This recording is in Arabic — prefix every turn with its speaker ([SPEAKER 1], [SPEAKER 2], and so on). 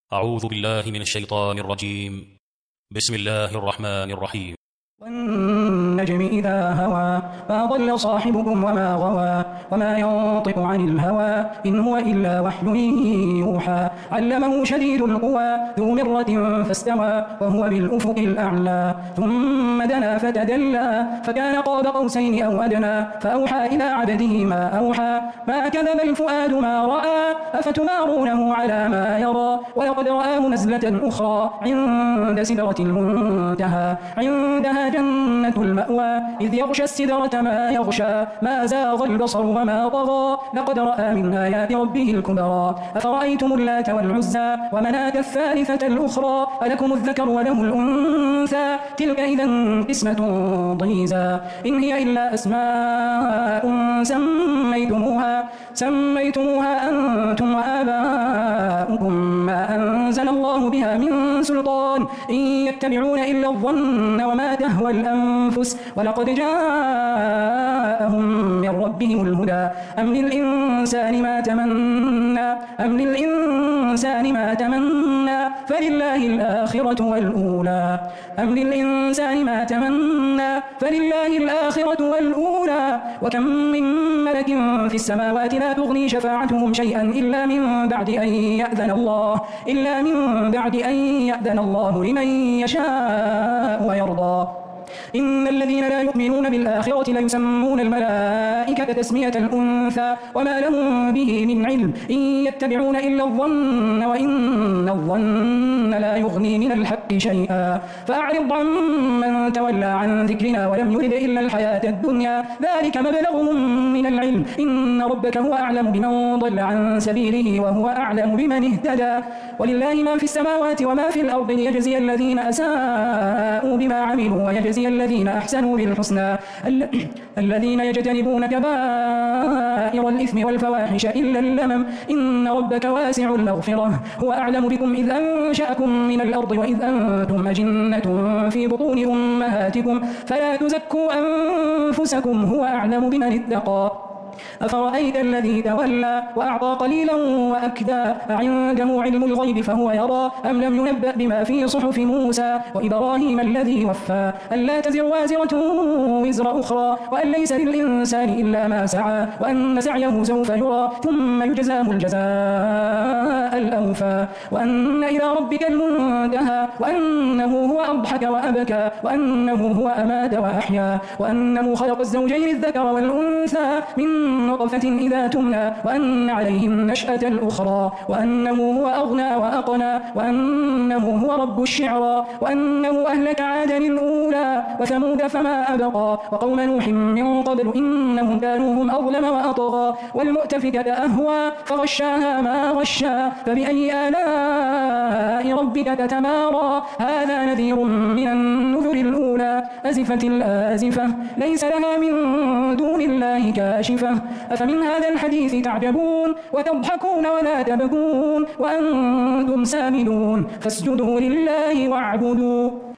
[SPEAKER 1] أعوذ بالله من الشيطان الرجيم. بسم الله الرحمن الرحيم.
[SPEAKER 2] والنجم إذا هوى ما ضل صاحبكم وما غوى وما ينطق عن الهوى إن هو إلا وحي يوحى علمه شديد القوى ذو مرة فاستوى وهو بالأفق الأعلى ثم دنا فتدلى فكان قاب قوسين أو أدنى فأوحى إلى عبده ما أوحى ما كذب الفؤاد ما رأى أفتمارونه على ما يرى ولقد رآه نزلة أخرى عند سدرة المنتهى عندها جنة المأوى إذ يغشى السدرة ما يغشى ما زاغ البصر وما طغى لقد رأى من آيات ربه الكبرى أفرأيتم اللات والعزى ومناة الثالثة الأخرى ألكم الذكر وله الأنثى تلك إذا قسمة ضيزى إن هي إلا أسماء سميتموها أنتم وآباؤكم ما أنزل الله بها من سلطان إن يتبعون إلا الظن وما تهوى الأنفس ولقد جاءهم من ربهم الهدى أم للإنسان ما تمنى فلله الآخرة والأولى وكم من ملك في السماوات لا تغني شفاعتهم شيئا إلا من بعد أن يأذن الله لمن يشاء ويرضى إن الذين لا يؤمنون بالآخرة ليسمون الملائكة تسمية الأنثى وما لهم به من علم إن يتبعون إلا الظن وإن الظن لا يغني من الحق شيئا فأعرض عن من تولى عن ذكرنا ولم يرد إلا الحياة الدنيا ذلك مبلغهم من العلم إن ربك هو أعلم بمن ضل عن سبيله وهو أعلم بمن اهتدى ولله ما في السماوات وما في الأرض ليجزي الذين أساءوا بما عملوا ويجزي الذين أحسنوا بالحسنى الذين يجتنبون كبائر الإثم والفواحش إلا اللمم إن ربك واسع المغفرة هو أعلم بكم إذ أنشأكم من الأرض وإذ أنتم أجنة في بطون أمهاتكم فلا تزكوا أنفسكم هو أعلم بمن اتقى أفرأيت الذي تولى وأعطى قليلا وأكدى أعنده علم الغيب فهو يرى أم لم ينبأ بما في صحف موسى وإبراهيم الذي وفى ألا تزر وازرة وزر أخرى وأن ليس للإنسان إلا ما سعى وأن سعيه سوف يرى ثم يجزاه الجزاء الأوفى وأن إلى ربك المنتهى وأنه هو أضحك وأبكى وأنه هو أمات وأحيا وأنه خلق الزوجين الذكر والأنثى من نطفة إذا تمنى وأن عليه النشأة الأخرى وأنه هو أغنى وأقنى وأنه هو رب الشعرى وأنه أهلك عادا الأولى وثمود فما أبقى وقوم نوح من قبل إنهم كانوا هم أظلم وأطغى والمؤتفكة أهوى فغشاها ما غشى فبأي آلاء ربك تتمارى هذا نذير من النذر الأولى أزفت الآزفة ليس لها من دون الله كاشفة أفمن هذا الحديث تعجبون وتضحكون ولا تبكون وأنتم سامدون فاسجدوا لله واعبدوا